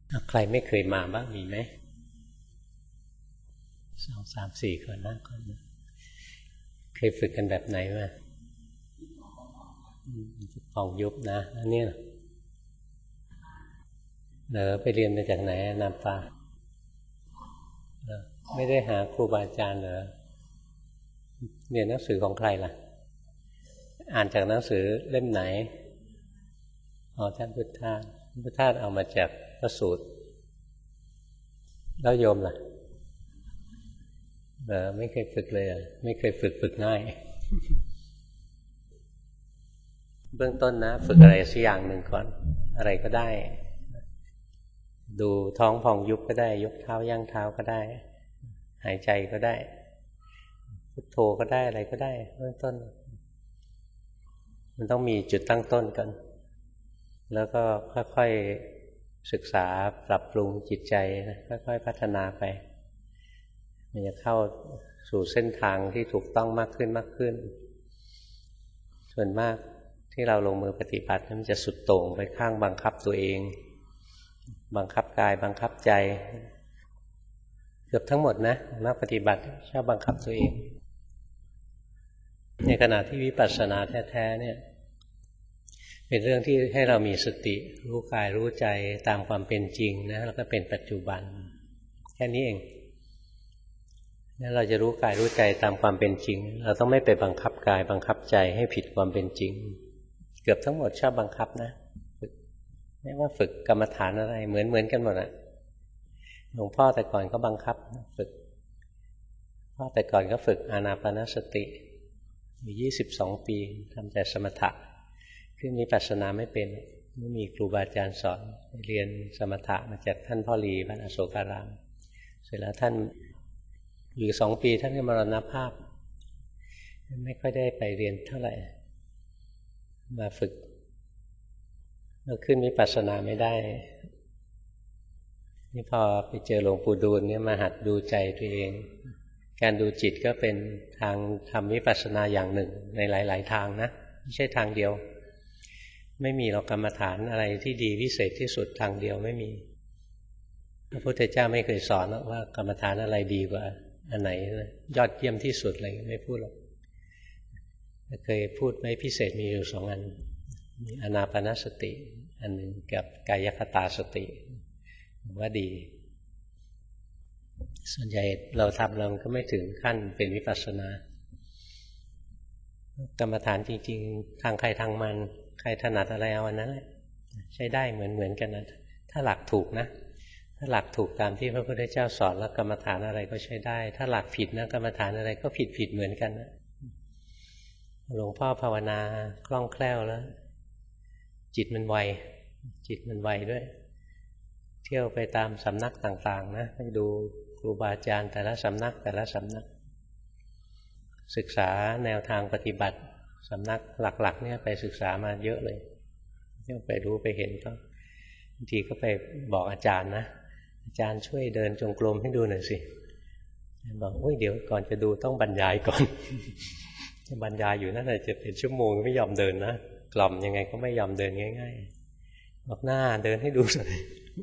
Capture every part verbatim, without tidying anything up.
ใครไม่เคยมาบ้างมีไหมสองสามสี่คนนะคนเคยฝึกกันแบบไหนมาของยุบนะอันนี้เหรอไปเรียนมาจากไหนนามปาไม่ได้หาครูบาอาจารย์เหรอเรียนหนังสือของใครล่ะอ่านจากหนังสือเล่มไหนอ๋อท่านพุทธทาสพุทธทาสเอามาจากพระสูตรแล้วโยมล่ะเออไม่เคยฝึกเลยอ่ะไม่เคยฝึกฝึกง่ายเบื้องต้นนะฝึกอะไรสักอย่างหนึ่งก่อนอะไรก็ได้ดูท้องพองยุบก็ได้ยกเท้าย่างเท้าก็ได้หายใจก็ได้พุทโธก็ได้อะไรก็ได้เบื้องต้นมันต้องมีจุดตั้งต้นก่อนแล้วก็ค่อยๆศึกษาปรับปรุงจิตใจค่อยๆพัฒนาไปมันจะเข้าสู่เส้นทางที่ถูกต้องมากขึ้นมากขึ้นส่วนมากที่เราลงมือปฏิบัติมันจะสุดโต่งไปข้างบังคับตัวเองบังคับกายบังคับใจเกือบทั้งหมดนะนักปฏิบัติชอบบังคับตัวเองในขณะที่วิปัสสนาแท้ๆเนี่ยเป็นเรื่องที่ให้เรามีสติรู้กายรู้ใจตามความเป็นจริงนะแล้วก็เป็นปัจจุบันแค่นี้เองแล้วเราจะรู้กายรู้ใจตามความเป็นจริงเราต้องไม่ไปบังคับกายบังคับใจให้ผิดความเป็นจริงเกือบทั้งหมดชอบบังคับนะฝึกไม่ว่าฝึกกรรมฐานอะไรเหมือนเหมือนกันหมดอะหลวงพ่อแต่ก่อนก็บังคับฝึกพ่อแต่ก่อนก็ฝึกอานาปานสติอยู่ยี่สิบสองปีทำแต่สมถะขึ้นวิปัสสนาไม่เป็นไม่มีครูบาอาจารย์สอนเรียนสมถะมาจากท่านพ่อหลีวัดอโศการามเสร็จแล้วท่านอยู่สองปีท่านก็มรณภาพไม่ค่อยได้ไปเรียนเท่าไหร่มาฝึกเราขึ้นวิปัสสนาไม่ได้นี่พอไปเจอหลวงปู่ดูลเนี่ยมาหัดดูใจตัวเองการดูจิตก็เป็นทางทำวิปัสสนาอย่างหนึ่งในหลายๆทางนะไม่ใช่ทางเดียวไม่มีหรอกกรรมฐานอะไรที่ดีวิเศษที่สุดทางเดียวไม่มีพระพุทธเจ้าไม่เคยสอนว่ากรรมฐานอะไรดีกว่าอันไหนยอดเยี่ยมที่สุดเลยไม่พูดหรอกเคยพูดไว้พิเศษมีอยู่สองอันมีอานาปานสติอันหนึ่งกับกายคตาสติว่าดีส่วนใหญ่เราทำเราก็ไม่ถึงขั้นเป็นวิปัสสนากรรมฐานจริงๆทางใครทางมันใครถนัดอะไรเอาอันนั้นแหละใช้ได้เหมือนเหมือนกันนะถ้าหลักถูกนะถ้าหลักถูกตามที่พระพุทธเจ้าสอนแล้วกรรมฐานอะไรก็ใช้ได้ถ้าหลักผิดนะกรรมฐานอะไรก็ผิดผิดเหมือนกันนะหลวงพ่อภาวนาคล่องแคล่วแล้วจิตมันไวจิตมันไวด้วยเที่ยวไปตามสำนักต่างๆนะไปดูครูบาอาจารย์แต่ละสำนักแต่ละสำนักศึกษาแนวทางปฏิบัติสำนักหลักๆเนี่ยไปศึกษามาเยอะเลยเที่ยวไปรู้ไปเห็นก็บางทีก็ไปบอกอาจารย์นะอาจารย์ช่วยเดินจงกรมให้ดูหน่อยสิบอกโอ้ยเดี๋ยวก่อนจะดูต้องบรรยายก่อนจะบรรยายอยู่นั่นแหละจะเป็นชั่วโมงไม่ยอมเดินนะกล่อมยังไงก็ไม่ยอมเดินง่ายๆบอกหน้าเดินให้ดูหน่อย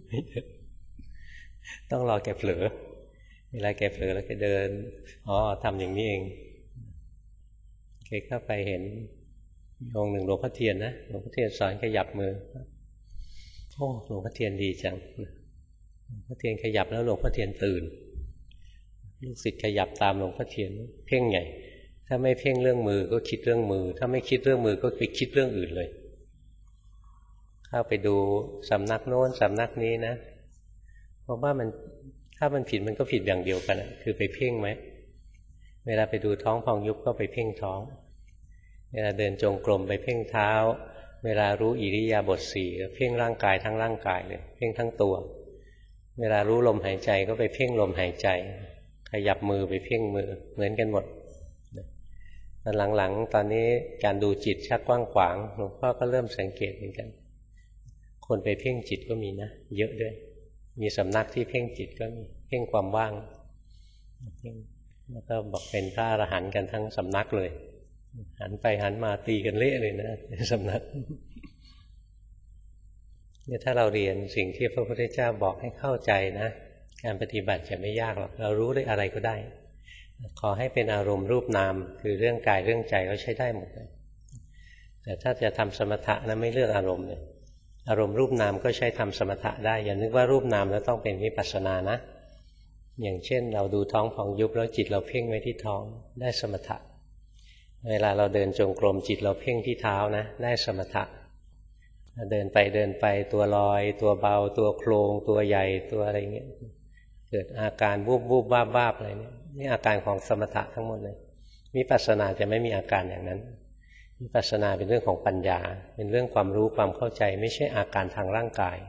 ต้องรอแกเผลอเวลาแกเผลอแล้วแกเดินอ๋อทำอย่างนี้เองแกก็ไปเห็นองค์หนึ่งหลวงพ่อเทียนนะหลวงพ่อเทียนสอนขยับมือโอ้หลวงพ่อเทียนดีจังหลวงพ่อเทียนขยับแล้วหลวงพ่อเทียนตื่นลูกศิษย์ขยับตามหลวงพ่อเทียนเพ่งใหญ่ถ้าไม่เพ่งเรื่องมือก็คิดเรื่องมือถ้าไม่คิดเรื่องมือก็ไปคิดเรื่องอื่นเลยเข้าไปดูสำนักโน้นสำนักนี้นะเพราะว่ามันถ้ามันผิดมันก็ผิดอย่างเดียวกันคือไปเพ่งไหมเวลาไปดูท้องพองยุบก็ไปเพ่งท้องเวลาเดินจงกรมไปเพ่งเท้าเวลารู้อิริยาบถสี่เพ่งร่างกายทั้งร่างกายเลยเพ่งทั้งตัวเวลารู้ลมหายใจก็ไปเพ่งลมหายใจขยับมือไปเพ่งมือเหมือนกันหมดตอนหลังๆตอนนี้การดูจิตชักกว้างขวางหลวงพ่อก็เริ่มสังเกตเหมือนกันคนไปเพ่งจิตก็มีนะเยอะด้วยมีสำนักที่เพ่งจิตก็มีเพ่งความว่างแล้วก็บอกเป็นพระอรหันต์กันทั้งสำนักเลยหันไปหันมาตีกันเละเลยนะในสำนักเนี่ยถ้าเราเรียนสิ่งที่พระพุทธเจ้าบอกให้เข้าใจนะการปฏิบัติจะไม่ยากหรอกเรารู้ได้อะไรก็ได้ขอให้เป็นอารมณ์รูปนามคือเรื่องกายเรื่องใจเราใช้ได้หมดเลยแต่ถ้าจะทำสมถะนะไม่เลือกอารมณ์เลยอารมณ์รูปนามก็ใช้ทำสมถะได้อย่านึกว่ารูปนามแล้วต้องเป็นวิปัสสนานะอย่างเช่นเราดูท้องพองยุบแล้วจิตเราเพ่งไว้ที่ท้องได้สมถะเวลาเราเดินจงกรมจิตเราเพ่งที่เท้านะได้สมถะเดินไปเดินไปตัวลอยตัวเบาตัวโครงตัวใหญ่ตัวอะไรเงี้ยเกิดอาการวูบวูบวาบวาบอะไรเนี่ยนี่อาการของสมถะทั้งหมดเลยวิปัสสนาจะไม่มีอาการอย่างนั้นวิปัสสนาเป็นเรื่องของปัญญาเป็นเรื่องความรู้ความเข้าใจไม่ใช่อาการทางร่างกาย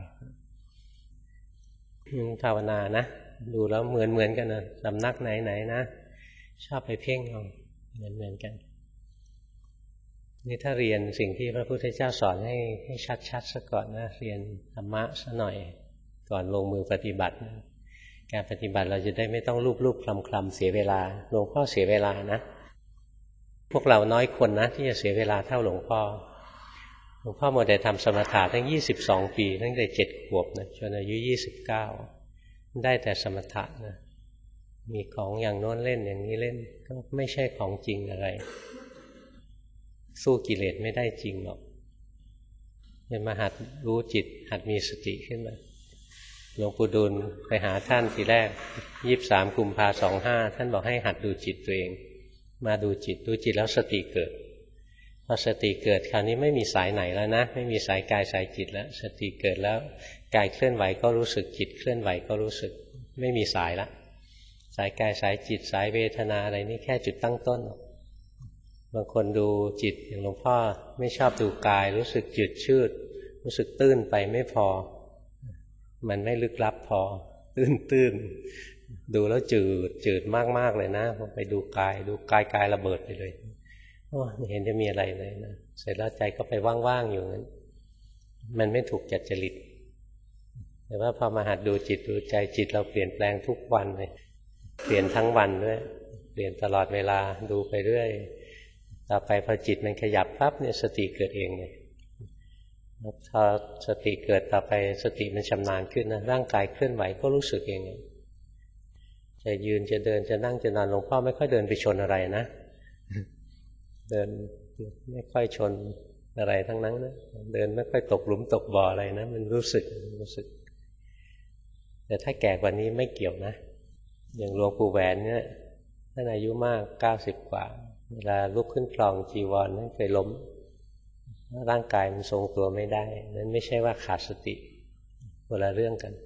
ภาวนานะดูแล้วเหมือนเหมือนกันนะสำนักไหนไหนนะชอบไปเพ่งเอาเหมือนเหมือนกันนี่ถ้าเรียนสิ่งที่พระพุทธเจ้าสอนให้ให้ชัดๆซะก่อนนะเรียนธรรมะซะหน่อยก่อนลงมือปฏิบัตินะการปฏิบัติเราจะได้ไม่ต้องลูบๆคลำๆเสียเวลาหลวงพ่อเสียเวลานะพวกเราน้อยคนนะที่จะเสียเวลาเท่าหลวงพ่อหลวงพ่อหมดแต่ทำสมถะตั้งยี่สิบสองปีตั้งแต่เจ็ดขวบนะจนอายุยี่สิบเก้าได้แต่สมถะนะมีของอย่างโน้นเล่นอย่างนี้เล่นก็ไม่ใช่ของจริงอะไรสู้กิเลสไม่ได้จริงหรอกจะมาหัดรู้จิตหัดมีสติขึ้นมาหลวงปู่ดูลไปหาท่านทีแรกยี่สิบสามกุมภาสองห้าท่านบอกให้หัดดูจิตตัวเองมาดูจิตดูจิตแล้วสติเกิดพอสติเกิดคราวนี้ไม่มีสายไหนแล้วนะไม่มีสายกายสายจิตแล้วสติเกิดแล้วกายเคลื่อนไหวก็รู้สึกจิตเคลื่อนไหวก็รู้สึกไม่มีสายละสายกายสายจิตสายเวทนาอะไรนี่แค่จุดตั้งต้นบางคนดูจิตอย่างหลวงพ่อไม่ชอบดูกายรู้สึกจืดชืดรู้สึกตื้นไปไม่พอมันไม่ลึกลับพอตื้นตื้นดูแล้วจืดจืดมากๆเลยนะพอไปดูกายดูกายกายระเบิดไปเลยโอ้ไม่เห็นจะมีอะไรเลยนะเสร็จแล้วใจก็ไปว่างๆอยู่นั้นมันไม่ถูกจัดจริตแต่ว่าพอมาหัดดูจิตดูใจจิตเราเปลี่ยนแปลงทุกวันเลยเปลี่ยนทั้งวันด้วยเปลี่ยนตลอดเวลาดูไปเรื่อยต่อไปพอจิตมันขยับปั๊บเนี่ยสติเกิดเองเลยพอสติเกิดต่อไปสติมันชำนาญขึ้นนะร่างกายเคลื่อนไหวก็รู้สึกเองจะยืนจะเดินจะนั่งจะนอนหลวงพ่อไม่ค่อยเดินไปชนอะไรนะเดินไม่ค่อยชนอะไรทั้งนั้นนะเดินไม่ค่อยตกหลุมตกบ่ออะไรนะมันรู้สึกรู้สึกแต่ถ้าแก่กว่านี้ไม่เกี่ยวนะอย่างหลวงปู่แหวนเนี่ยท่านอายุมากเก้าสิบกว่าเวลาลุกขึ้นคลองจีวรนั่นเคยล้มร่างกายมันทรงตัวไม่ได้นั้นไม่ใช่ว่าขาดสติคนละเรื่องกัน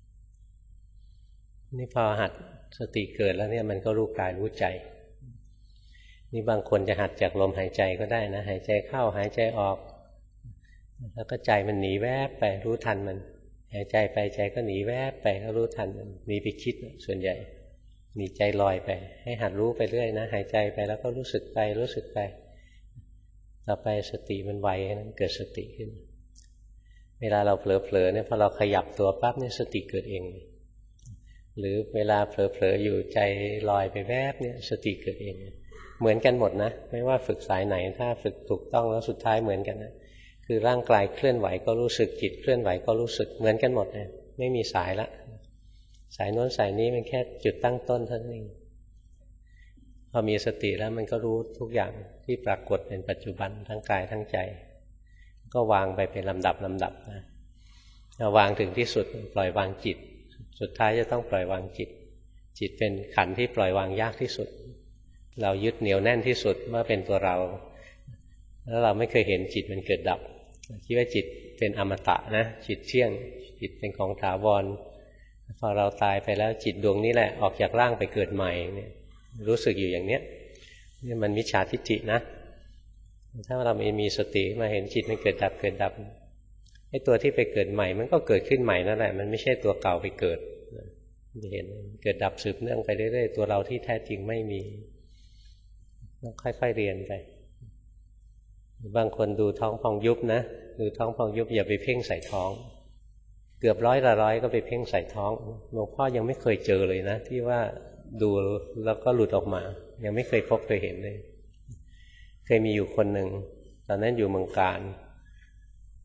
นี่พอหัดสติเกิดแล้วเนี่ยมันก็รู้กายรู้ใจนี่บางคนจะหัดจากลมหายใจก็ได้นะหายใจเข้าหายใจออกแล้วก็ใจมันหนีแวบไปรู้ทันมันหายใจไปใจก็หนีแวบไปก็รู้ทันมันหนีไปคิดส่วนใหญ่หนีใจลอยไปให้หัดรู้ไปเรื่อยนะหายใจไปแล้วก็รู้สึกไปรู้สึกไปต่อไปสติมันไวนั้นเกิดสติขึ้นเวลาเราเผลอๆเนี่ยพอเราขยับตัวปั๊บเนี่ยสติเกิดเองหรือเวลาเผลอๆอยู่ใจลอยไปแวบเนี่ยสติเกิดเองเหมือนกันหมดนะไม่ว่าฝึกสายไหนถ้าฝึกถูกต้องแล้วสุดท้ายเหมือนกันนะคือร่างกายเคลื่อนไหวก็รู้สึกจิตเคลื่อนไหวก็รู้สึกเหมือนกันหมดนะไม่มีสายละสายโน้นสายนี้มันแค่จุดตั้งต้นเท่านั้นเองพอมีสติแล้วมันก็รู้ทุกอย่างที่ปรากฏเป็นปัจจุบันทั้งกายทั้งใจก็วางไปเป็นลำดับลำดับนะวางถึงที่สุดปล่อยวางจิตสุดท้ายจะต้องปล่อยวางจิตจิตเป็นขันธ์ที่ปล่อยวางยากที่สุดเรายึดเหนียวแน่นที่สุดว่าเป็นตัวเราแล้วเราไม่เคยเห็นจิตมันเกิดดับคิดว่าจิตเป็นอมตะนะจิตเที่ยงจิตเป็นของถาวรพอเราตายไปแล้วจิตดวงนี้แหละออกจากร่างไปเกิดใหม่เนี่ยรู้สึกอยู่อย่างเนี้ยนี่มันมิจฉาทิฏฐินะถ้าเราไม่มีสติมาเห็นจิตมันเกิดดับเกิดดับไอ้ตัวที่ไปเกิดใหม่มันก็เกิดขึ้นใหม่นั่นแหละมันไม่ใช่ตัวเก่าไปเกิดเห็นเกิดดับสืบเนื่องไปเรื่อยๆตัวเราที่แท้จริงไม่มีต้องค่อยๆเรียนไปบางคนดูท้องพองยุบนะดูท้องพองยุบอย่าไปเพ่งใส่ท้องเกือบร้อยละร้อยก็ไปเพ่งใส่ท้องหลวงพ่อยังไม่เคยเจอเลยนะที่ว่าดูแล้วก็หลุดออกมายังไม่เคยพบเคยเห็นเลยเคยมีอยู่คนหนึ่งตอนนั้นอยู่เมืองการ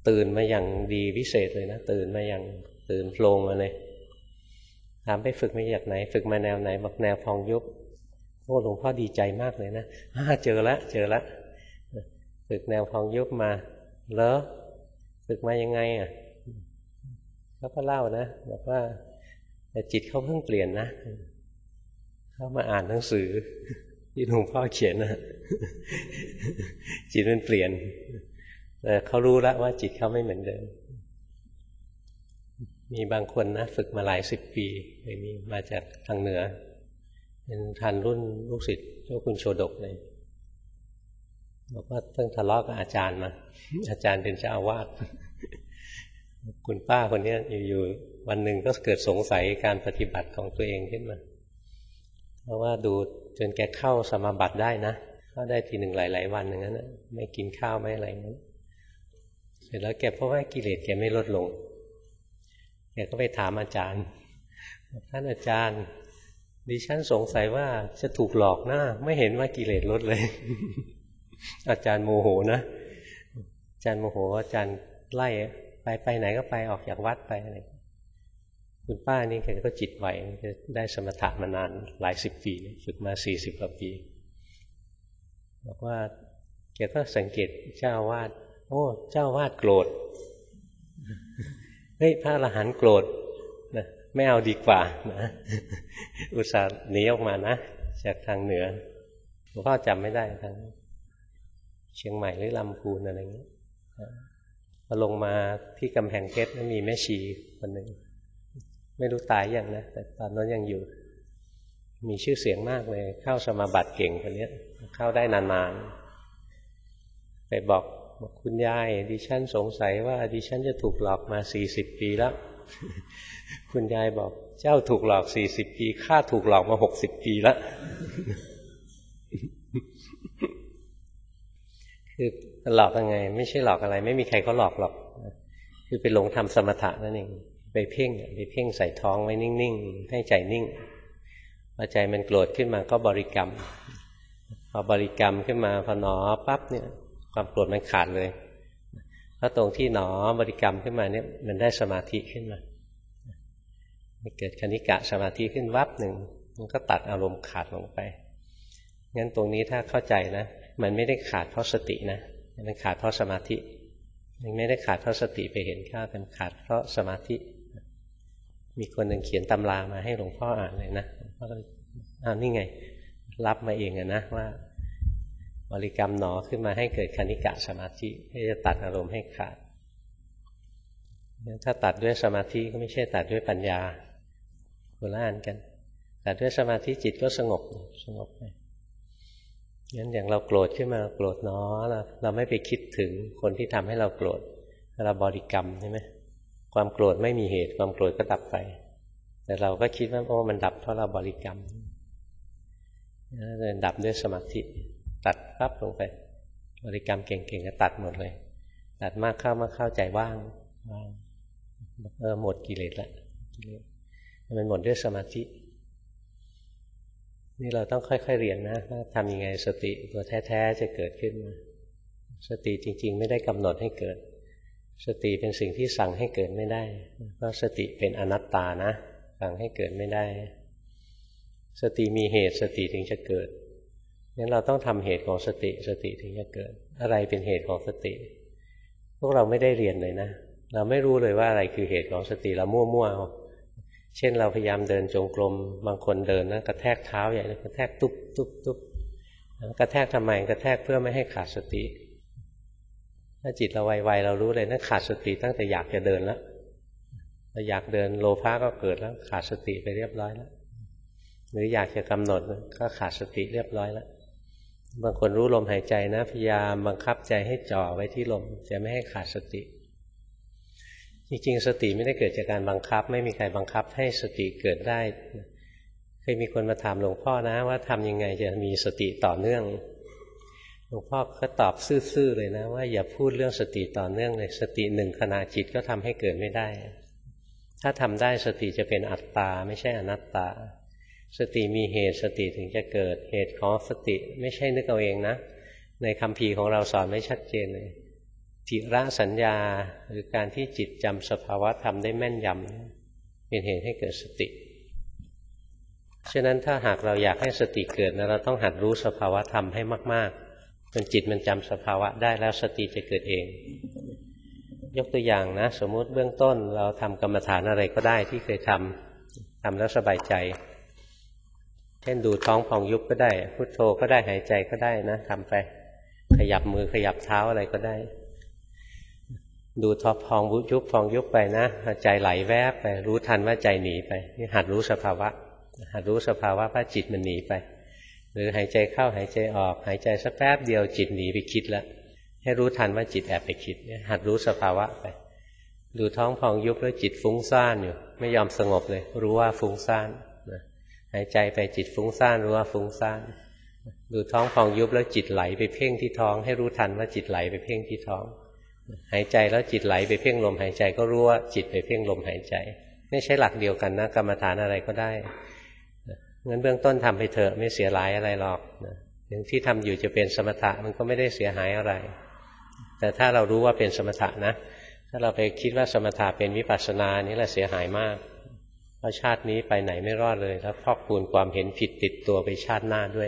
ตื่นมาอย่างดีวิเศษเลยนะตื่นมาอย่างตื่นโปร่งมาเลยถามไปฝึกมาจากไหนฝึกมาแนวไหนบอกแนวพองยุบโอ้หลวงพ่อดีใจมากเลยนะเจอละเจอละฝึกแนวพองยุบมาแล้วฝึกมายังไงอ่ะเขาก็เล่านะบอกว่าแต่จิตเขาเพิ่งเปลี่ยนนะเขามาอ่านหนังสือที่หลวงพ่อเขียนนะจิตมันเปลี่ยนแต่เขารู้แล้วว่าจิตเขาไม่เหมือนเดิมมีบางคนนะฝึกมาหลายสิบปีเคยมีมาจากทางเหนือเป็นทันรุ่นลูกศิษย์เจ้าคุณโชดกเลยบอกว่าเพิ่งทะเลาะกับอาจารย์มาอาจารย์เป็นเจ้าอาวาสคุณป้าคนนี้อยู่ๆวันหนึ่งก็เกิดสงสัยการปฏิบัติของตัวเองขึ้นมาเพราะว่าดูจนแกเข้าสมาบัติได้นะเข้าได้ทีหนึ่งหลายๆวันอย่างนั้นนะไม่กินข้าวไม่อะไรอย่างนั้นเสร็จแล้วแกเพราะว่ากิเลสแกไม่ลดลงแกก็ไปถามอาจารย์ท่านอาจารย์ดิฉันสงสัยว่าจะถูกหลอกนะไม่เห็นว่ากิเลสลดเลยอาจารย์โมโหนะอาจารย์โมโหอาจารย์ไล่ไปไปไหนก็ไปออกจากวัดไปอะไรคุณป้านี่แกก็จิตไหวได้สมถะมานานหลายสิบปีฝึกมาสี่สิบกว่าปีบอกว่าแกก็สังเกตเจ้าอาวาสโอ้เจ้าอาวาสโกรธเฮ้ยพระอรหันต์โกรธนะไม่เอาดีกว่านะอุตส่าห์หนีออกมานะจากทางเหนือหลวงพ่อจำไม่ได้ทางเชียงใหม่หรือลำพูนอะไรอย่างนี้พอลงมาที่กำแพงเพชรมีแม่ชีคนหนึ่งไม่รู้ตายยังนะแต่ตอนนั้นยังอยู่มีชื่อเสียงมากเลยเข้าสมาบัติเก่งคนนี้เข้าได้นานๆไปบอกคุณยายดิฉันสงสัยว่าดิฉันจะถูกหลอกมาสี่สิบปีแล้วคุณยายบอกเจ้าถูกหลอกสี่สิบปีข้าถูกหลอกมาหกสิบปีแล้วคือหลอกยังไงไม่ใช่หลอกอะไรไม่มีใครเขาหลอกหรอกคือไปหลงทำสมถะนั่นเองไปเพ่งไปเพ่งใส่ท้องไว้นิ่งๆให้ใจนิ่งพอใจมันโกรธขึ้นมาก็บริกรรมพอบริกรรมขึ้นมาพอหนอปั๊บเนี่ยความโกรธมันขาดเลยเพราะตรงที่หนอบริกรรมขึ้นมาเนี่ยมันได้สมาธิขึ้นมามันเกิดคณิกะสมาธิขึ้นวับหนึ่งมันก็ตัดอารมณ์ขาดลงไปงั้นตรงนี้ถ้าเข้าใจนะมันไม่ได้ขาดเพราะสตินะมันขาดเพราะสมาธิมันไม่ได้ขาดเพราะสติไปเห็นข้ามันขาดเพราะสมาธิมีคนหนึ่งเขียนตำรามาให้หลวงพ่ออ่านเลยนะพ่อก็อ้าวนี่ไงรับมาเองอะนะว่าบริกรรมหนอขึ้นมาให้เกิดคณิกะสมาธิให้จะตัดอารมณ์ให้ขาดถ้าตัดด้วยสมาธิก็ไม่ใช่ตัดด้วยปัญญาคนละอันกันตัดด้วยสมาธิจิตก็สงบสงบไปงั้นอย่างเราโกรธขึ้นมาโกรธหนอเราเราไม่ไปคิดถึงคนที่ทำให้เราโกรธเราบริกรรมใช่ไหมความโกรธไม่มีเหตุความโกรธก็ดับไปแต่เราก็คิดว่าโอ้มันดับเพราะเราบริกรรมเลยดับด้วยสมาธิตัดปั๊บลงไปบริกรรมเก่งๆก็ตัดหมดเลยตัดมากเข้ามากเข้าใจว่างว่างเออหมดกิเลสละกิเลสมันหมดด้วยสมาธินี่เราต้องค่อยๆเรียนนะว่าทำยังไงสติตัวแท้ๆจะเกิดขึ้นมาสติจริงๆไม่ได้กำหนดให้เกิดสติเป็นสิ่งที่สั่งให้เกิดไม่ได้เพราะสติเป็นอนัตตานะสั่งให้เกิดไม่ได้สติมีเหตุสติถึงจะเกิดงั้นเราต้องทำเหตุของสติสติถึงจะเกิดอะไรเป็นเหตุของสติพวกเราไม่ได้เรียนเลยนะเราไม่รู้เลยว่าอะไรคือเหตุของสติเรามั่วๆเอาเช่นเราพยายามเดินจงกรมบางคนเดินนะกระแทกเท้าใหญ่เลยกระแทกตุ๊บตุ๊บตุ๊บกระแทกทำไมกระแทกเพื่อไม่ให้ขาดสติถ้าจิตเราไวๆเรารู้เลยนั่นขาดสติตั้งแต่อยากจะเดินแล้วเราอยากเดินโลภะก็เกิดแล้วขาดสติไปเรียบร้อยแล้วหรืออยากจะกำหนดก็ขาดสติเรียบร้อยแล้วบางคนรู้ลมหายใจนะพยายามบังคับใจให้จ่อไว้ที่ลมจะไม่ให้ขาดสติจริงๆสติไม่ได้เกิดจากการบังคับไม่มีใครบังคับให้สติเกิดได้เคยมีคนมาถามหลวงพ่อนะว่าทำยังไงจะมีสติต่อเนื่องหลวงพ่อก็ตอบซื่อๆเลยนะว่าอย่าพูดเรื่องสติต่อเนื่องเลยสติหนึ่งขณะจิตก็ทำให้เกิดไม่ได้ถ้าทำได้สติจะเป็นอัตตาไม่ใช่อนัตตาสติมีเหตุสติถึงจะเกิดเหตุของสติไม่ใช่นึกเอาเองนะในคัมภีร์ของเราสอนไม่ชัดเจนเลยทิระสัญญาหรือการที่จิตจำสภาวะธรรมได้แม่นยำเป็นเหตุให้เกิดสติฉะนั้นถ้าหากเราอยากให้สติเกิดนะเราต้องหัดรู้สภาวะธรรมให้มากๆจนจิตมันจำสภาวะได้แล้วสติจะเกิดเองยกตัวอย่างนะสมมุติเบื้องต้นเราทำกรรมฐานอะไรก็ได้ที่เคยทำทำแล้วสบายใจเช่นดูท้องพองยุบก็ได้พุทโธก็ได้หายใจก็ได้นะทำไปขยับมือขยับเท้าอะไรก็ได้ดูท้องพองยุบพองยุบไปนะใจไหลแวบไปรู้ทันว่าใจหนีไปนี่หัดรู้สภาวะหัดรู้สภาวะว่าจิตมันหนีไปหรือหายใจเข้าหายใจออกหายใจสักแป๊บเดียวจิตหนีไปคิดแล้วให้รู้ทันว่าจิตแอบไปคิดหัดรู้สภาวะไปดูท้องพองยุบแล้วจิตฟุ้งซ่านอยู่ไม่ยอมสงบเลยรู้ว่าฟุ้งซ่านหายใจไปจิตฟุ้งซ่านรู้ว่าฟุ้งซ่านดูท้องพองยุบแล้วจิตไหลไปเพ่งที่ท้องให้รู้ทันว่าจิตไหลไปเพ่งที่ท้องหายใจแล้วจิตไหลไปเพ่งลมหายใจก็รู้ว่าจิตไปเพ่งลมหายใจไม่ใช่หลักเดียวกันนะกรรมฐานอะไรก็ได้งั้นเบื้องต้นทำไปเถอะไม่เสียหายอะไรหรอกอย่างที่ทำอยู่จะเป็นสมถะมันก็ไม่ได้เสียหายอะไรแต่ถ้าเรารู้ว่าเป็นสมถะนะถ้าเราไปคิดว่าสมถะเป็นวิปัสสนานี่แหละเสียหายมากเพราะชาตินี้ไปไหนไม่รอดเลยแล้วพอกพูนความเห็นผิดติดตัวไปชาติหน้าด้วย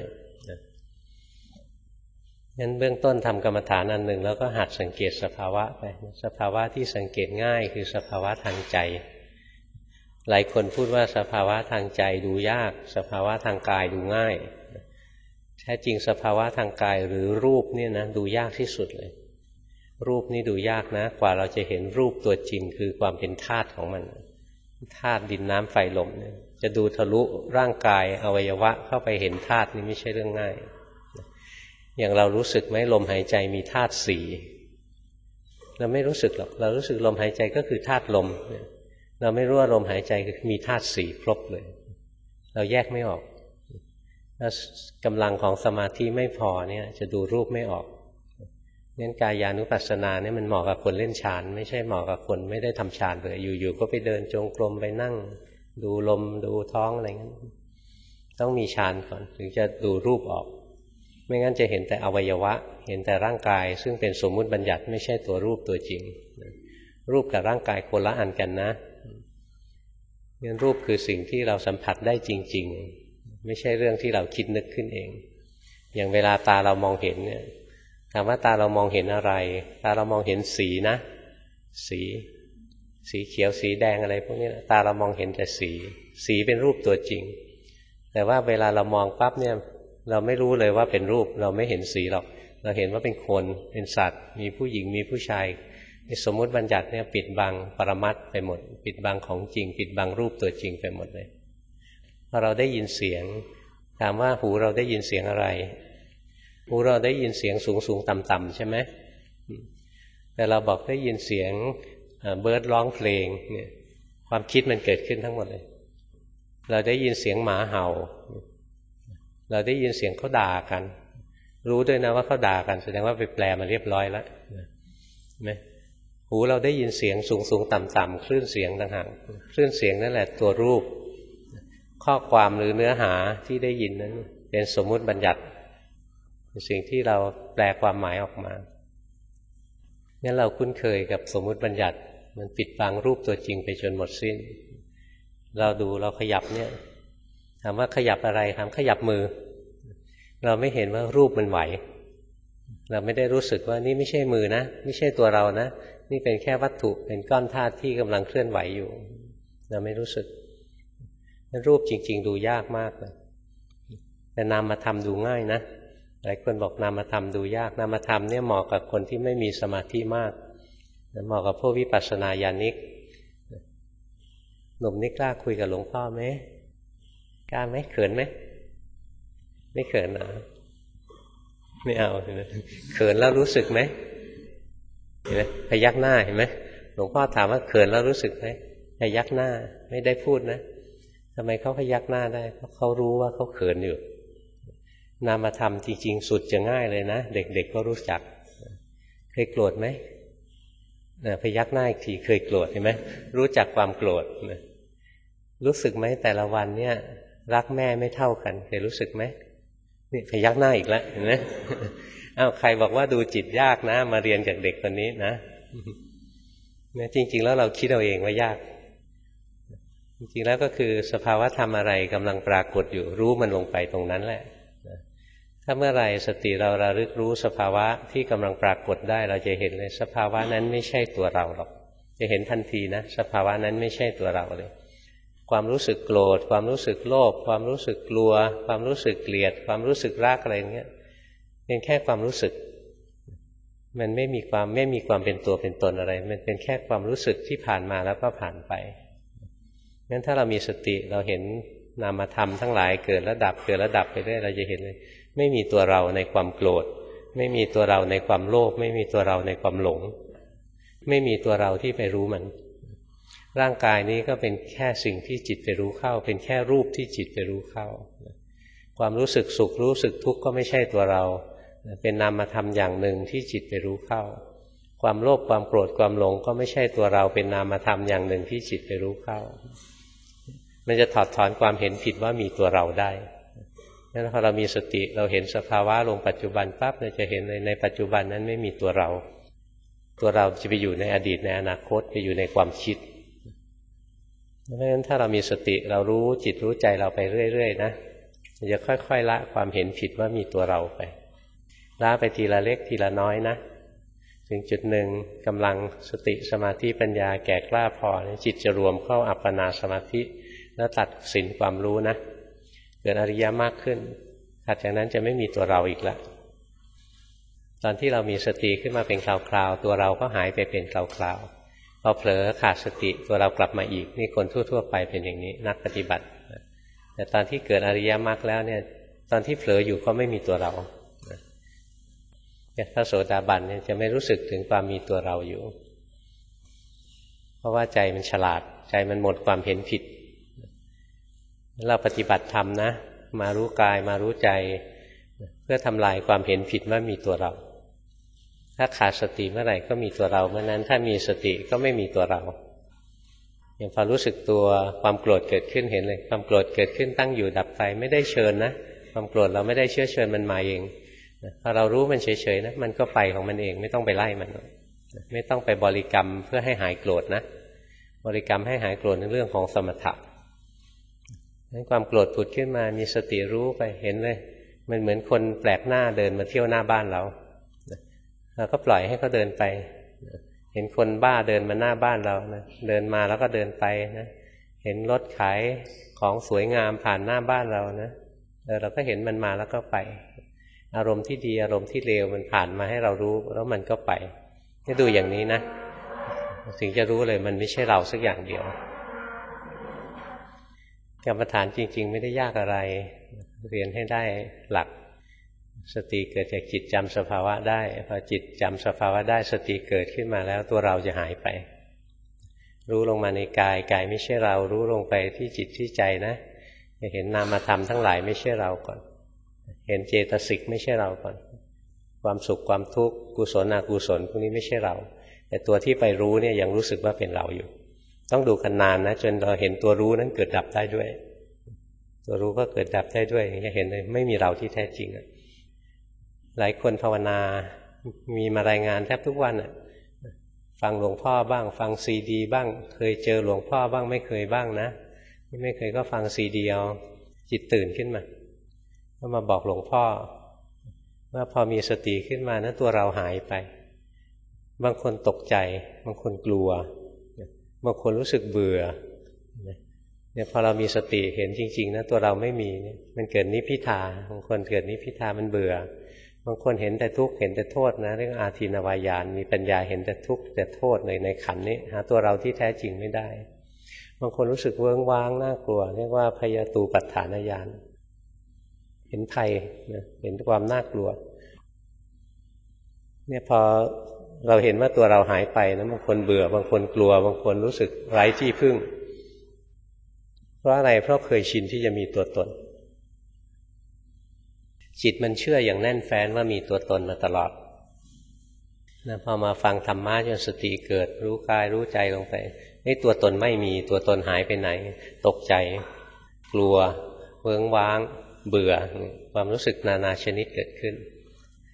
งั้นเบื้องต้นทำกรรมฐานอันหนึ่งแล้วก็หัดสังเกตสภาวะไปสภาวะที่สังเกตง่ายคือสภาวะทางใจหลายคนพูดว่าสภาวะทางใจดูยากสภาวะทางกายดูง่ายแท้จริงสภาวะทางกายหรือรูปเนี่ยนะดูยากที่สุดเลยรูปนี่ดูยากนะกว่าเราจะเห็นรูปตัวจริงคือความเป็นธาตุของมันธาตุดินน้ำไฟลมเนี่ยจะดูทะลุร่างกายอวัยวะเข้าไปเห็นธาตุนี่ไม่ใช่เรื่องง่ายอย่างเรารู้สึกไหมลมหายใจมีธาตุสี่เราไม่รู้สึกหรอกเรารู้สึกลมหายใจก็คือธาตุลมเราไม่รู้ว่าลมหายใจมีธาตุสี่ครบเลยเราแยกไม่ออกแล้วกำลังของสมาธิไม่พอเนี่ยจะดูรูปไม่ออกงั้นกายานุปัสสนาเนี่ยมันเหมาะกับคนเล่นฌานไม่ใช่เหมาะกับคนไม่ได้ทำฌานเลยอยู่ๆก็ไปเดินจงกรมไปนั่งดูลมดูท้องอะไรงั้นต้องมีฌานก่อนถึงจะดูรูปออกไม่งั้นจะเห็นแต่อวัยวะเห็นแต่ร่างกายซึ่งเป็นสมมุติบัญญัติไม่ใช่ตัวรูปตัวจริงรูปกับร่างกายคนละอันกันนะงั้นรูปคือสิ่งที่เราสัมผัสได้จริงๆไม่ใช่เรื่องที่เราคิดนึกขึ้นเองอย่างเวลาตาเรามองเห็นเนี่ยถามว่าตาเรามองเห็นอะไรตาเรามองเห็นสีนะสีสีเขียวสีแดงอะไรพวกนี้ตาเรามองเห็นแต่สีสีเป็นรูปตัวจริงแต่ว่าเวลาเรามองปั๊บเนี่ยเราไม่รู้เลยว่าเป็นรูปเราไม่เห็นสีหรอกเราเห็นว่าเป็นคนเป็นสัตว์มีผู้หญิงมีผู้ชายสมมุติบัญญัติเนี่ยปิดบังปรมัตถ์ไปหมดปิดบังของจริงปิดบังรูปตัวจริงไปหมดเลยพอเราได้ยินเสียงถามว่าหูเราได้ยินเสียงอะไรหูเราได้ยินเสียงสูงสูงต่ำต่ำใช่ไหมแต่เราบอกได้ยินเสียงเบิร์ดร้องเพลงเนี่ยความคิดมันเกิดขึ้นทั้งหมดเลยเราได้ยินเสียงหมาเห่าเราได้ยินเสียงเขาด่ากันรู้ด้วยนะว่าเขาด่ากันแสดงว่าไปแปลมาเรียบร้อยแล้วเห็นไหมหูเราได้ยินเสียงสูงสูงต่ำต่ำคลื่นเสียงต่างหากคลื่นเสียงนั่นแหละตัวรูปข้อความหรือเนื้อหาที่ได้ยินนั้นเป็นสมมุติบัญญัติเป็นสิ่งที่เราแปลความหมายออกมางั้นเราคุ้นเคยกับสมมุติบัญญัติมันปิดบังรูปตัวจริงไปจนหมดสิ้นเราดูเราขยับเนี่ยถามว่าขยับอะไรถามขยับมือเราไม่เห็นว่ารูปมันไหวเราไม่ได้รู้สึกว่านี่ไม่ใช่มือนะไม่ใช่ตัวเรานะนี่เป็นแค่วัตถุเป็นก้อนธาตุที่กำลังเคลื่อนไหวอยู่เราไม่รู้สึกรูปจริงๆดูยากมากเลยแต่นามธรรมดูง่ายนะหลายคนบอกนามธรรมดูยากนามธรรมเนี่ยเหมาะกับคนที่ไม่มีสมาธิมากเหมาะกับพวกวิปัสสนาญาณิกหนุ่มนี่กล้าคุยกับหลวงพ่อไหมกล้าไหมเขินไหมไม่เขินนะไม่เอาเห็นไหมเขินแล้วรู้สึกไหมเห็นไหมพยักหน้าเห็นไหมหลวงพ่อถามว่าเขินแล้วรู้สึกไหมพยักหน้าไม่ได้พูดนะทำไมเขาพยักหน้าได้เพราะเขารู้ว่าเขาเขินอยู่นามธรรมจริงๆสุดจะง่ายเลยนะเด็กๆก็รู้จักเคยโกรธไหมพยักหน้าอีกทีเคยโกรธเห็นไหมรู้จักความโกรธรู้สึกไหมแต่ละวันเนี่ยรักแม่ไม่เท่ากันเคยรู้สึกไหมนี่พยักหน้าอีกแล้วเห็นไหมอ้าวใครบอกว่าดูจิตยากนะมาเรียนจากเด็กคนนี้นะเนี่ยจริงๆแล้วเราคิดเอาเองว่ายากจริงๆแล้วก็คือสภาวะธรรมอะไรกำลังปรากฏอยู่รู้มันลงไปตรงนั้นแหละถ้าเมื่อไรสติเราระลึกรู้สภาวะที่กำลังปรากฏได้เราจะเห็นเลยสภาวะนั้นไม่ใช่ตัวเราหรอกจะเห็นทันทีนะสภาวะนั้นไม่ใช่ตัวเราเลยความรู้สึกโกรธความรู้สึกโลภความรู้สึกกลัวความรู้สึกเกลียดความรู้สึกรักอะไรเงี้ยเป็นแค่ความรู้สึกมันไม่มีความไม่มีความเป็นตัวเป็นตนอะไรมันเป็นแค่ความรู้สึกที่ผ่านมาแล้วก็ผ่านไปงั้นถ้าเรามีสติเราเห็นนามธรรมทั้งหลายเกิดแล้วดับเกิดแล้วดับไปเรื่อยเราจะเห็นเลยไม่มีตัวเราในความโกรธไม่มีตัวเราในความโลภไม่มีตัวเราในความหลงไม่มีตัวเราที่ไปรู้มันร่างกายนี้ก็เป็นแค่สิ่งที่จิตไปรู้เข้าเป็นแค่รูปที่จิตไปรู้เข้าความรู้สึกสุขรู้สึกทุกข์ก็ไม่ใช่ตัวเราเป็นนามธรรมอย่างหนึ่งที่จิตไปรู้เข้าความโลภความโกรธความหลงก็ไม่ใช่ตัวเราเป็นนามธรรมอย่างหนึ่งที่จิตไปรู้เข้ามันจะถอดถอนความเห็นผิดว่ามีตัวเราได้งั้นพอเรามีสติเราเห็นสภาวะลงปัจจุบันปั๊บเราจะเห็นเลยในปัจจุบันนั้นไม่มีตัวเราตัวเราจะไปอยู่ในอดีตในอนาคตไปอยู่ในความคิดเพราะฉะนั้นถ้าเรามีสติเรารู้จิตรู้ใจเราไปเรื่อยๆนะจะค่อยๆละความเห็นผิดว่ามีตัวเราไปละไปทีละเล็กทีละน้อยนะถึงจุดหนึ่งกำลังสติสมาธิปัญญาแก่กล้าพอจิตจะรวมเข้าอัปปนาสมาธิแล้วตัดสินความรู้นะเกิดอริยมากขึ้นถัดจากนั้นจะไม่มีตัวเราอีกละตอนที่เรามีสติขึ้นมาเป็นคราวๆตัวเราก็หายไปเป็นคราวๆพอเผลอขาดสติตัวเรากลับมาอีกนี่คนทั่วๆไปเป็นอย่างนี้นักปฏิบัติแต่ตอนที่เกิดอริยมรรคแล้วเนี่ยตอนที่เผลออยู่ก็ไม่มีตัวเราพระโสดาบันเนี่ยจะไม่รู้สึกถึงความมีตัวเราอยู่เพราะว่าใจมันฉลาดใจมันหมดความเห็นผิดเราปฏิบัติธรรมนะมารู้กายมารู้ใจเพื่อทำลายความเห็นผิดว่ามีตัวเราถ้าขาดสติเมื่อไหร่ก็มีตัวเราเมื่อนั้นถ้ามีสติก็ไม่มีตัวเราอย่างพอรู้สึกตัวความโกรธเกิดขึ้นเห็นเลยความโกรธเกิดขึ้นตั้งอยู่ดับไปไม่ได้เชิญนะความโกรธเราไม่ได้เชื้อเชิญมันมาเองพอเรารู้มันเฉยๆนะมันก็ไปของมันเองไม่ต้องไปไล่มันไม่ต้องไปบริกรรมเพื่อให้หายโกรธนะบริกรรมให้หายโกรธในเรื่องของสมถะนั้นความโกรธผุดขึ้นมามีสติรู้ไปเห็นเลยมันเหมือนคนแปลกหน้าเดินมาเที่ยวหน้าบ้านเราเราก็ปล่อยให้เขาเดินไปเห็นคนบ้าเดินมาหน้าบ้านเรานะเดินมาแล้วก็เดินไปนะเห็นรถขายของสวยงามผ่านหน้าบ้านเรานะเออเราก็เห็นมันมาแล้วก็ไปอารมณ์ที่ดีอารมณ์ที่เลวมันผ่านมาให้เรารู้แล้วมันก็ไปให้ดูอย่างนี้นะถึงจะรู้เลยมันไม่ใช่เราสักอย่างเดียวกรรมฐานจริงๆไม่ได้ยากอะไรเรียนให้ได้หลักสติเกิดจากจิตจำสภาวะได้พอจิตจำสภาวะได้สติเกิดขึ้นมาแล้วตัวเราจะหายไปรู้ลงมาในกายกายไม่ใช่เรารู้ลงไปที่จิตที่ใจนะจะเห็นนามธรรมทั้งหลายไม่ใช่เราก่อนเห็นเจตสิกไม่ใช่เราก่อนความสุขความทุกข์กุศลอกุศลพวกนี้ไม่ใช่เราแต่ตัวที่ไปรู้เนี่ยยังรู้สึกว่าเป็นเราอยู่ต้องดูกันนานนะจนเราเห็นตัวรู้นั้นเกิดดับได้ด้วยตัวรู้ก็เกิดดับได้ด้วยจะเห็นเลยไม่มีเราที่แท้จริงหลายคนภาวนามีมารายงานแทบทุกวันฟังหลวงพ่อบ้างฟังซีดีบ้างเคยเจอหลวงพ่อบ้างไม่เคยบ้างนะไม่เคยก็ฟังซีดีเอาจิตตื่นขึ้นมาก็มาบอกหลวงพ่อว่าพอมีสติขึ้นมานะตัวเราหายไปบางคนตกใจบางคนกลัวบางคนรู้สึกเบื่อเนี่ยพอเรามีสติเห็นจริงๆนะตัวเราไม่มีมันเกิดนิพพิทาบางคนเกิดนิพพิทามันเบื่อบางคนเห็นแต่ทุกข์เห็นแต่โทษนะเรื่องอาทินวายานมีปัญญาเห็นแต่ทุกข์แต่โทษในในขันนี้หาตัวเราที่แท้จริงไม่ได้บางคนรู้สึกเวิ้งว้างน่ากลัวเรียกว่าพยตูปัฏฐานญาณเห็นภัยนะเห็นความน่ากลัวเนี่ยพอเราเห็นว่าตัวเราหายไปนะบางคนเบื่อบางคนกลัวบางคนรู้สึกไร้ที่พึ่งเพราะอะไรเพราะเคยชินที่จะมีตัวตนจิตมันเชื่ออย่างแน่นแฟ้นว่ามีตัวตนมาตลอดนะพอมาฟังธรรมะจนสติเกิดรู้กายรู้ใจลงไปไอ้ตัวตนไม่มีตัวตนหายไปไหนตกใจกลัวเวิ้งว้างเบื่อความรู้สึกนานาชนิดเกิดขึ้น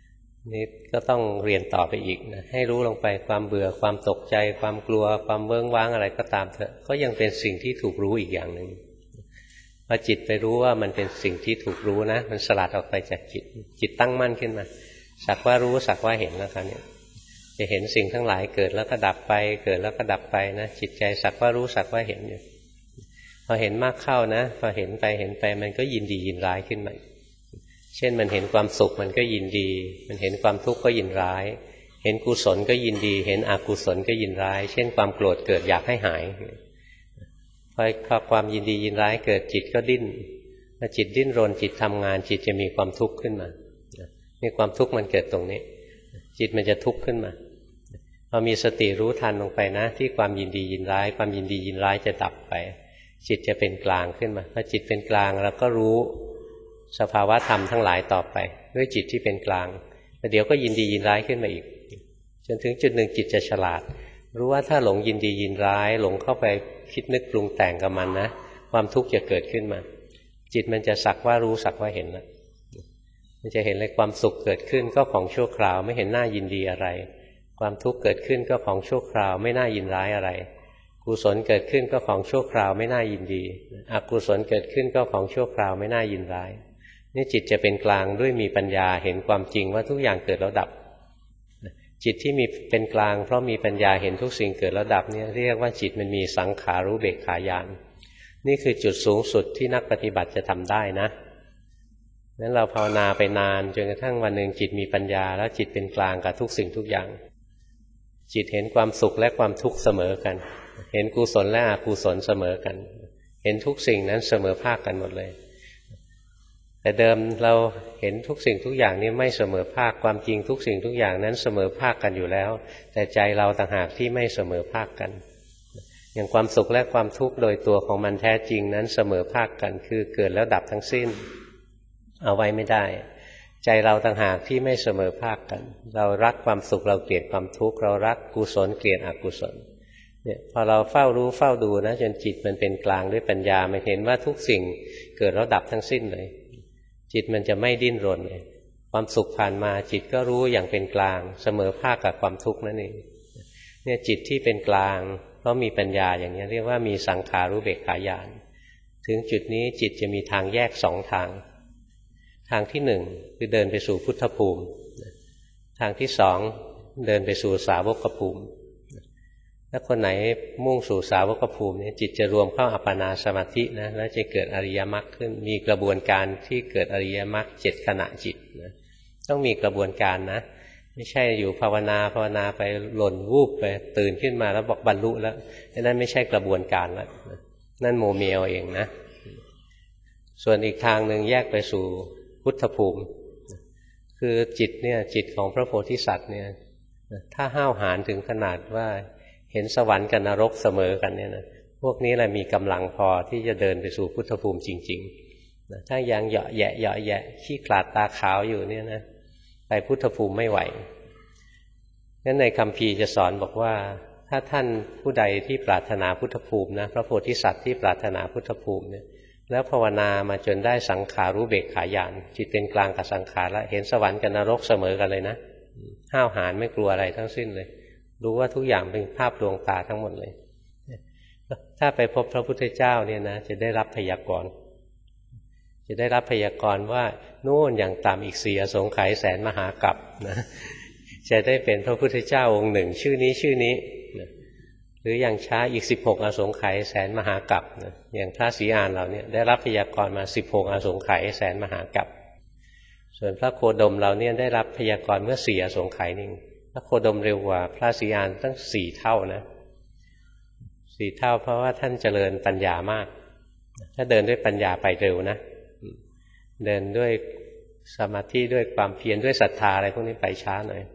นี่ก็ต้องเรียนต่อไปอีกนะให้รู้ลงไปความเบื่อความตกใจความกลัวความเวิ้งว้างอะไรก็ตามเถอะก็ยังเป็นสิ่งที่ถูกรู้อีกอย่างหนึ่งพอจิตไปรู้ว่ามันเป็นสิ่งที่ถูกรู้นะมันสลัดออกไปจากจิตจิตตั้งมั่นขึ้นมาสักว่ารู้สักว่าเห็นแล้วครับเนี่ยจะเห็นสิ่งทั้งหลายเกิดแล้วก็ดับไปเกิดแล้วก็ดับไปนะจิตใจสักว่ารู้สักว่าเห็นอยู่พอเห็นมากเข้านะพอเห็นไปเห็นไปมันก็ยินดียินร้ายขึ้นมาเช่นมันเห็นความสุขมันก็ยินดีมันเห็นความทุกข์ก็ยินร้ายเห็นกุศลก็ยินดีเห็นอกุศลก็ยินร้ายเช่นความโกรธเกิดอยากให้หายพอพอความยินดียินร้ายเกิดจิตก็ดิ้นพอจิตดิ้นรนจิตทำงานจิตจะมีความทุกข์ขึ้นมานี่ความทุกข์มันเกิดตรงนี้จิตมันจะทุกข์ขึ้นมาพอมีสติรู้ทันลงไปนะที่ความยินดียินร้ายความยินดียินร้ายจะดับไปจิตจะเป็นกลางขึ้นมาพอจิตเป็นกลางเราก็รู้สภาวะธรรมทั้งหลายต่อไปด้วยจิตที่เป็นกลางแต่เดี๋ยวก็ยินดียินร้ายขึ้นมาอีกจนถึงจุดหนึ่งจิตจะฉลาดรู้ว่าถ้าหลงยินดียินร้ายหลงเข้าไปคิดนึกปรุงแต่งกับมันนะความทุกข์จะเกิดขึ้นมาจิตมันจะสักว่ารู้สักว่าเห็นนะมันจะเห็นเลยความสุขเกิดขึ้นก็ของชั่วคราวไม่เห็นน่ายินดีอะไรความทุกข์เกิดขึ้นก็ของชั่วคราวไม่น่ายินร้ายอะไรกุศลเกิดขึ้นก็ของชั่วคราวไม่น่ายินดีอกุศลเกิดขึ้นก็ของชั่วคราวไม่น่ายินร้ายนี่จิตจะเป็นกลางด้วยมีปัญญาเห็นความจริงว่าทุกอย่างเกิดแล้วดับจิตที่มีเป็นกลางเพราะมีปัญญาเห็นทุกสิ่งเกิดแล้วดับเนี่ยเรียกว่าจิตมันมีสังขารู้เบกขาญาณนี่คือจุดสูงสุดที่นักปฏิบัติจะทำได้นะนั้นเราภาวนาไปนานจนกระทั่งวันหนึ่งจิตมีปัญญาแล้วจิตเป็นกลางกับทุกสิ่งทุกอย่างจิตเห็นความสุขและความทุกข์เสมอกันเห็นกุศลและอกุศลเสมอกันเห็นทุกสิ่งนั้นเสมอภาคกันหมดเลยแต่เดิมเราเห็นทุกสิ่งทุกอย่างนี้ไม่เสมอภาคความจริงทุกสิ่งทุกอย่างนั้นเสมอภาคกันอยู่แล้วแต่ใจเราต่างหากที่ไม่เสมอภาคกันอย่างความสุขและความทุกข์โดยตัวของมันแท้จริงนั้นเสมอภาคกันคือเกิดแล้วดับทั้งสิ้นเอาไว้ไม่ได้ใจเราต่างหากที่ไม่เสมอภาคกันเรารักความสุขเราเกลียดความทุกข์เรารักกุศลเกลียดอกุศลเนี่ยพอเราเฝ้ารู้เฝ้าดูนะจนจิตมันเป็นกลางด้วยปัญญามันเห็นว่าทุกสิ่งเกิดแล้วดับทั้งสิ้นเลยจิตมันจะไม่ดิ้นรนเลยความสุขผ่านมาจิตก็รู้อย่างเป็นกลางเสมอภาคกับความทุกข์นั่นเองเนี่ยจิตที่เป็นกลางเพราะมีปัญญาอย่างนี้เรียกว่ามีสังขารู้เบกขาญาณถึงจุดนี้จิตจะมีทางแยกสองทางทางที่หนึ่งคือเดินไปสู่พุทธภูมิทางที่สองเดินไปสู่สาวกภูมิถ้าคนไหนมุ่งสู่สาวกภูมิเนี่ยจิตจะรวมเข้าอัปปนาสมาธินะแล้วจะเกิดอริยมรรคขึ้นมีกระบวนการที่เกิดอริยมรรคเจ็ดขณะจิตนะต้องมีกระบวนการนะไม่ใช่อยู่ภาวนาภาวนาไปหล่นวูบไปตื่นขึ้นมาแล้วบอกบรรลุแล้วนั่นไม่ใช่กระบวนการแล้วนั่นโมเมลเองนะส่วนอีกทางหนึ่งแยกไปสู่พุทธภูมิคือจิตเนี่ยจิตของพระโพธิสัตว์เนี่ยถ้าห้าวหาญถึงขนาดว่าเห็นสวรรค์กับนรกเสมอกันเนี่ยนะพวกนี้แหละมีกำลังพอที่จะเดินไปสู่พุทธภูมิจริงๆนะถ้ายังเหยาะแยะเหยาะแยะขี้ขลาดตาขาวอยู่เนี่ยนะไปพุทธภูมิไม่ไหวงั้นในคัมภีร์จะสอนบอกว่าถ้าท่านผู้ใดที่ปรารถนาพุทธภูมินะพระโพธิสัตว์ที่ปรารถนาพุทธภูมิเนี่ยแล้วภาวนามาจนได้สังขารู้เบกขาญาณจิตเป็นกลางกับสังขารแล้วเห็นสวรรค์กับนรกเสมอกันเลยนะห้าวหาญไม่กลัวอะไรทั้งสิ้นเลยรู้ว่าทุกอย่างเป็นภาพดวงตาทั้งหมดเลยถ้าไปพบพระพุทธเจ้าเนี่ยนะจะได้รับพยากรณ์จะได้รับพยากรณ์ว่าโน่นอย่างต่ำอีกสี่อสงไขยแสนมหากัปนะจะได้เป็นพระพุทธเจ้าองค์หนึ่งชื่อนี้ชื่อนี้นะหรืออย่างช้าอีกสิบหกอสงไขยแสนมหากัปนะอย่างพระศรีอานเราเนี่ยได้รับพยากรณ์มาสิบหกอสงไขยแสนมหากัปส่วนพระโคดมเราเนี่ยได้รับพยากรณ์เมื่อสี่อสงไขยนึงพระโคดมเร็วกว่าพระศรีอานตั้งสี่เท่านะสี่เท่าเพราะว่าท่านเจริญปัญญามากถ้าเดินด้วยปัญญาไปเร็วนะเดินด้วยสมาธิด้วยความเพียรด้วยศรัทธาอะไรพวกนี้ไปช้าหน่อย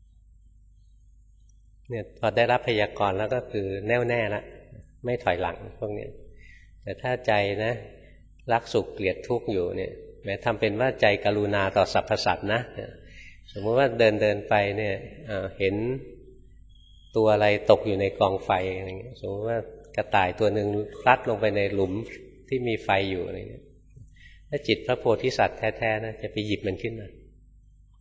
เนี่ยพอได้รับพยากรณ์แล้วก็คือแน่วแน่แล้วไม่ถอยหลังพวกนี้แต่ถ้าใจนะรักสุขเกลียดทุกข์อยู่เนี่ยแม้ทำเป็นว่าใจกรุณาต่อสรรพสัตว์นะสมมติว่าเดินเดินไปเนี่ยเห็นตัวอะไรตกอยู่ในกองไฟอะไรเงี้ยสมมติว่ากระต่ายตัวหนึ่งพลัดลงไปในหลุมที่มีไฟอยู่อะไรเงี้ยถ้าจิตพระโพธิสัตว์แท้ๆนะจะไปหยิบมันขึ้นมา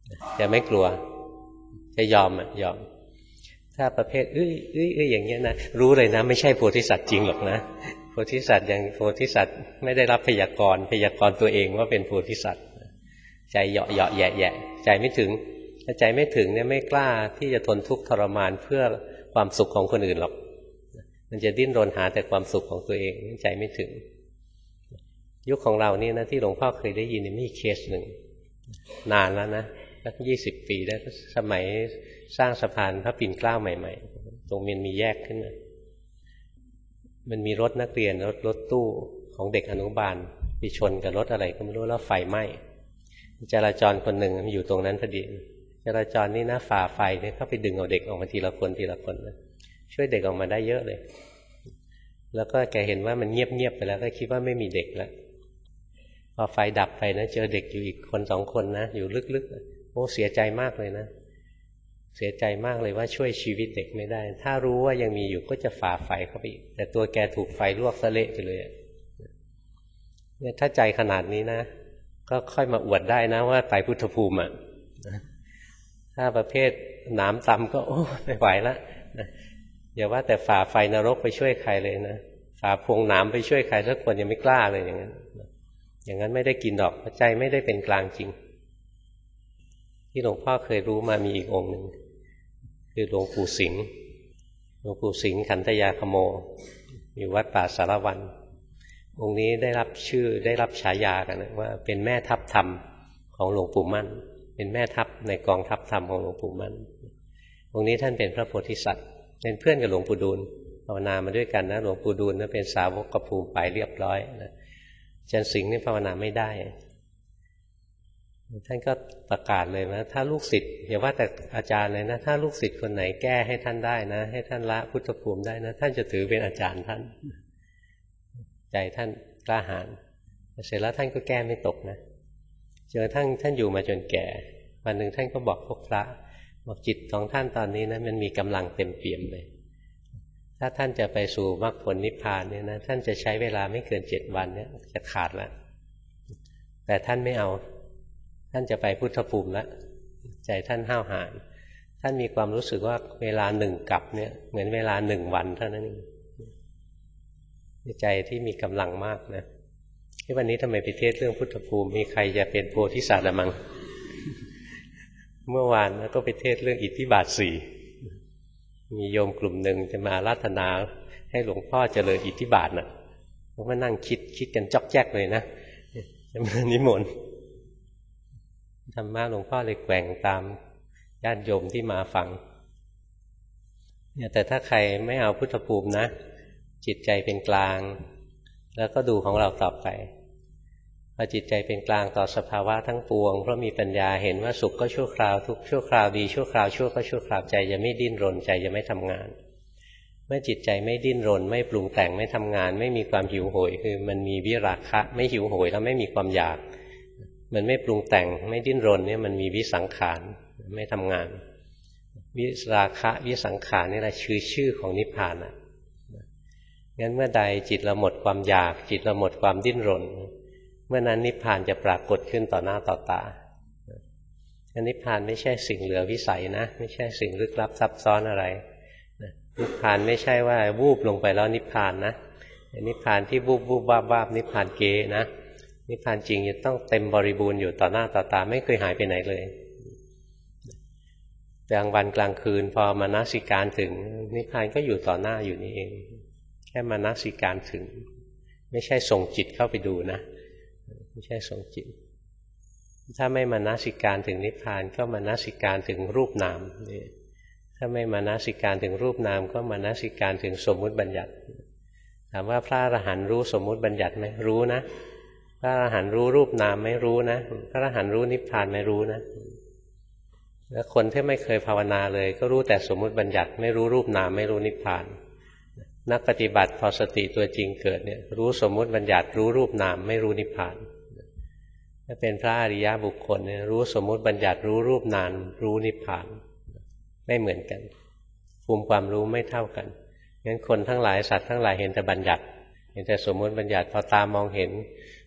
จะไม่กลัวจะยอมอ่ะยอมถ้าประเภทเอ้ยเอ้ยเอ้ยอย่างเงี้ยนะรู้เลยนะไม่ใช่โพธิสัตว์จริงหรอกนะโพธิสัตว์อย่างโพธิสัตว์ไม่ได้รับพยากรณ์พยากรณ์ตัวเองว่าเป็นโพธิสัตว์ใจเหยาะเหยาะแยะแยะใจไม่ถึงถ้าใจไม่ถึงเนี่ยไม่กล้าที่จะทนทุกข์ทรมานเพื่อความสุขของคนอื่นหรอกมันจะดิ้นรนหาแต่ความสุขของตัวเองใจไม่ถึงยุคของเรานี่นะที่หลวงพ่อเคยได้ยินมีเคสหนึ่งนานแล้วนะสักยี่สิบปีได้สมัยสร้างสะพานพระปิ่นเกล้าใหม่ๆตรงมันมีแยกขึ้นมามันมีรถนักเรียนรถรถตู้ของเด็กอนุบาลไปชนกับรถอะไรก็ไม่รู้แล้วไฟไหม้จราจรคนหนึ่งมันอยู่ตรงนั้นพอดีจราจรนี่นะฝ่าไฟเนี่ยเข้าไปดึงเอาเด็กออกมาทีละคนทีละคนนะช่วยเด็กออกมาได้เยอะเลยแล้วก็แกเห็นว่ามันเงียบๆไปแล้วก็คิดว่าไม่มีเด็กแล้วพอไฟดับไปนะเจอเด็กอยู่อีกคนสองคนนะอยู่ลึกๆโอ้เสียใจมากเลยนะเสียใจมากเลยว่าช่วยชีวิตเด็กไม่ได้ถ้ารู้ว่ายังมีอยู่ก็จะฝ่าไฟเข้าไปอีกแต่ตัวแกถูกไฟลวกซะเละไปเลยเนี่ยถ้าใจขนาดนี้นะก็ค่อยมาอวดได้นะว่าไปพุทธภูมิอ่ะถ้าประเภทหนามตำก็โอ้ไม่ไหวละอย่าว่าแต่ฝ่าไฟนรกไปช่วยใครเลยนะฝ่าพวงหนามไปช่วยใครสักคนยังไม่กล้าเลยอย่างนั้นอย่างนั้นไม่ได้กินดอกเพราะใจไม่ได้เป็นกลางจริงที่หลวงพ่อเคยรู้มามีอีกองค์หนึ่งคือหลวงปู่สิงห์หลวงปู่สิงห์ขันธยาคโมอยู่วัดป่าสารวันองค์นี้ได้รับชื่อได้รับฉายากันนะว่าเป็นแม่ทัพธรรมของหลวงปู่มั่นเป็นแม่ทัพในกองทัพธรรมของหลวงปู่มั่นองค์นี้ท่านเป็นพระโพธิสัตว์เป็นเพื่อนกับหลวงปู่ดูลภาวนามาด้วยกันนะหลวงปู่ดูลนั้นเป็นสาวกภูมิไปเรียบร้อยนะอาจารย์สิงห์นี่ภาวนาไม่ได้ท่านก็ประกาศเลยนะถ้าลูกศิษย์อย่าว่าแต่อาจารย์เลยนะถ้าลูกศิษย์คนไหนแก้ให้ท่านได้นะให้ท่านละพุทธภูมิได้นะท่านจะถือเป็นอาจารย์ท่านใจท่านกล้าหาญเสร็จแล้วท่านก็แก้ไม่ตกนะจนท่านท่านอยู่มาจนแก่วันหนึ่งท่านก็บอกพวกพระบอกจิตของท่านตอนนี้นะมันมีกำลังเต็มเปี่ยมเลยถ้าท่านจะไปสู่มรรคผลนิพพานเนี่ยนะท่านจะใช้เวลาไม่เกินเจ็ดวันเนี่ยจะขาดแล้วแต่ท่านไม่เอาท่านจะไปพุทธภูมิแล้วใจท่านห้าวหาญท่านมีความรู้สึกว่าเวลาหนึ่งกับเนี่ยเหมือนเวลาหนึ่งวันเท่านั้นเองใจที่มีกำลังมากนะที่วันนี้ทำไมไปเทศเรื่องพุทธภูมิมีใครจะเป็นโพธิสัตว์ละมั้งเมื่อวานก็ไปเทศเรื่องอิทธิบาทสี่มีโยมกลุ่มหนึ่งจะมาราธนาให้หลวงพ่อเจริญอิทธิบาทน่ะผมก็นั่งคิดคิดกันจ๊อกแจ๊กเลยนะจะมานิมนต์ธรรมะหลวงพ่อเลยแกว่งตามญาติโยมที่มาฟังเนี่ยแต่ถ้าใครไม่เอาพุทธภูมินะจิตใจเป็นกลางแล้วก็ดูของเราต่อไปพอจิตใจเป็นกลางต่อสภาวะทั้งปวงเพราะมีปัญญาเห็นว่าสุขก็ชั่วคราวทุกข์ชั่วคราวดีชั่วคราวชั่วก็ชั่วคราวใจจะไม่ดิ้นรนใจจะไม่ทำงานเมื่อจิตใจไม่ดิ้นรนไม่ปรุงแต่งไม่ทำงานไม่มีความหิวโหยคือมันมีวิราคะไม่หิวโหยแล้วไม่มีความอยากมันไม่ปรุงแต่งไม่ดิ้นรนเนี่ยมันมีวิสังขารไม่ทำงานวิราคะวิสังขารนี่แหละชื่อชื่อของนิพพานอ่ะงั้นเมื่อใดจิตเราหมดความอยากจิตเราหมดความดิ้นรนเมื่อนั้นนิพพานจะปรากฏขึ้นต่อหน้าต่อตานิพพานไม่ใช่สิ่งเหลือวิสัยนะไม่ใช่สิ่งลึกลับซับซ้อนอะไรนิพพานไม่ใช่ว่าวูบลงไปแล้วนิพพานนะนิพพานที่วูบวูบวาบวาบนิพพานเกนะนิพพานจริงจะต้องเต็มบริบูรณ์อยู่ต่อหน้าต่อตาไม่เคยหายไปไหนเลยกลางวันกลางคืนพอมานัสิการถึงนิพพานก็อยู่ต่อหน้าอยู่นี่เองแค่มานัสิการถึงไม่ใช่ส่งจิตเข้าไปดูนะไม่ใช่ส่งจิตถ้าไม่มานัสิการถึงนิพพานก็มานัสิการถึงรูปนามถ้าไม่มานัสิการถึงรูปนามก็มานัสิการถึงสมมุติบัญญัติถามว่าพระอรหันต์รู้สมมุติบัญญัติไหมรู้นะพระอรหันต์รู้รูปนามไม่รู้นะพระอรหันต์รู้นิพพานไม่รู้นะแล้วคนที่ไม่เคยภาวนาเลยก็รู้แต่สมมุติบัญญัติไม่รู้รูปนามไม่รู้นิพพานนักปฏิบัติพอสติตัวจริงเกิดเนี่ยรู้สมมุติบัญญัติรู้รูปนามไม่รู้นิพพานถ้าเป็นพระอริยบุคคลเนี่ยรู้สมมุติบัญญัติรู้รูปนามรู้นิพพานไม่เหมือนกันภูมิความรู้ไม่เท่ากันงั้นคนทั้งหลายสัตว์ทั้งหลายเห็นแต่บัญญัติเห็นแต่สมมุติบัญญัติพอตามองเห็น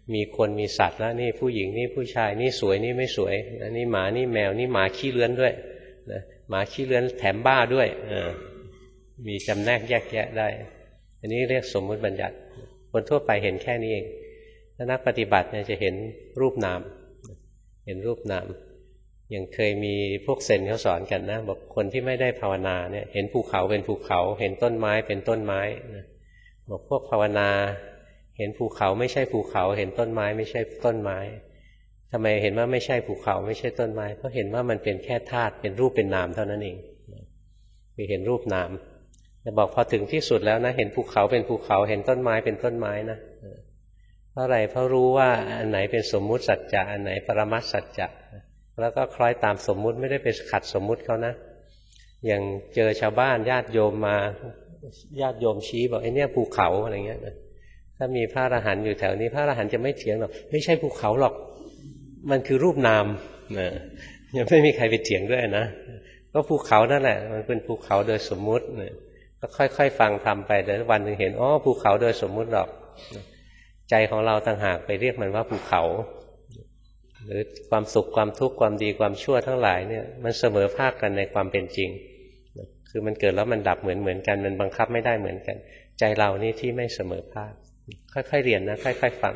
มีคนมีสัตว์แล้วนี่ผู้หญิงนี่ผู้ชายนี่สวยนี่ไม่สวยนี่หมานี่แมวนี่หมาขี้เลื้อนด้วยนะหมาขี้เลื้อนแถมบ้าด้วยมีจำแนกแยกแยะได้อันนี้เรียกสมมุติบัญญัติคนทั่วไปเห็นแค่นี้เองถ้านักปฏิบัติเนี่ยจะเห็นรูปนามเห็นรูปนามอย่างเคยมีพวกเซนเขาสอนกันนะบอกคนที่ไม่ได้ภาวนาเนี่ยเห็นภูเขาเป็นภูเขาเห็นต้นไม้เป็นต้นไม้บอกพวกภาวนาเห็นภูเขาไม่ใช่ภูเขาเห็นต้นไม้ไม่ใช่ต้นไม้ทำไมเห็นว่าไม่ใช่ภูเขาไม่ใช่ต้นไม้เพราะเห็นว่ามันเป็นแค่ธาตุเป็นรูปเป็นนามเท่านั้นเองคือเห็นรูปนามแต่บอกพอถึงที่สุดแล้วนะเห็นภูเขาเป็นภูเขาเห็นต้นไม้เป็นต้นไม้นะเพราะอะไรเพราะรู้ว่าอันไหนเป็นสมมุติสัจจะอันไหนปรมัตถสัจจะแล้วก็คล้อยตามสมมุติไม่ได้ไปขัดสมมุติเขานะอย่างเจอชาวบ้านญาติโยมมาญาติโยมชี้บอกไอ้เนี่ยภูเขาอะไรเงี้ยนะถ้ามีพระอรหันต์อยู่แถวนี้พระอรหันต์จะไม่เถียงหรอกไม่ใช่ภูเขาหรอกมันคือรูปนามนะยังไม่มีใครไปเถียงด้วยนะก็ภูเขานั่นแหละมันเป็นภูเขาโดยสมมุตินะก็ค่อยๆฟังทำไปเดี๋ยววันหนึ่งเห็นอ๋อภูเขาโดยสมมุติหรอกใจของเราต่างหากไปเรียกมันว่าภูเขาหรือความสุขความทุกข์ความดีความชั่วทั้งหลายเนี่ยมันเสมอภาคกันในความเป็นจริงคือมันเกิดแล้วมันดับเหมือนเหมือนกันมันบังคับไม่ได้เหมือนกันใจเรานี่ที่ไม่เสมอภาคค่อยๆเรียนนะค่อยๆฟัง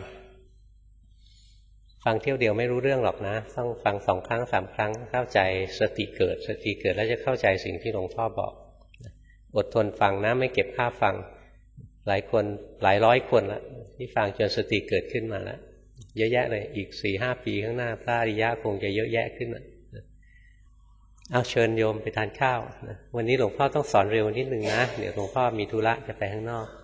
ฟังเที่ยวเดียวไม่รู้เรื่องหรอกนะต้องฟังสองครั้งสามครั้งเข้าใจสติเกิดสติเกิดแล้วจะเข้าใจสิ่งที่หลวงพ่อบอกอดทนฟังนะไม่เก็บค่าฟังหลายคนหลายร้อยคนละที่ฟังจนสติเกิดขึ้นมาแล้วเยอะแยะเลยอีกสี่ห้าปีข้างหน้าพระอริยะคงจะเยอะแยะขึ้นเอาเชิญโยมไปทานข้าวนะวันนี้หลวงพ่อต้องสอนเร็วนิดนึงนะเดี๋ยวหลวงพ่อมีธุระจะไปข้างนอก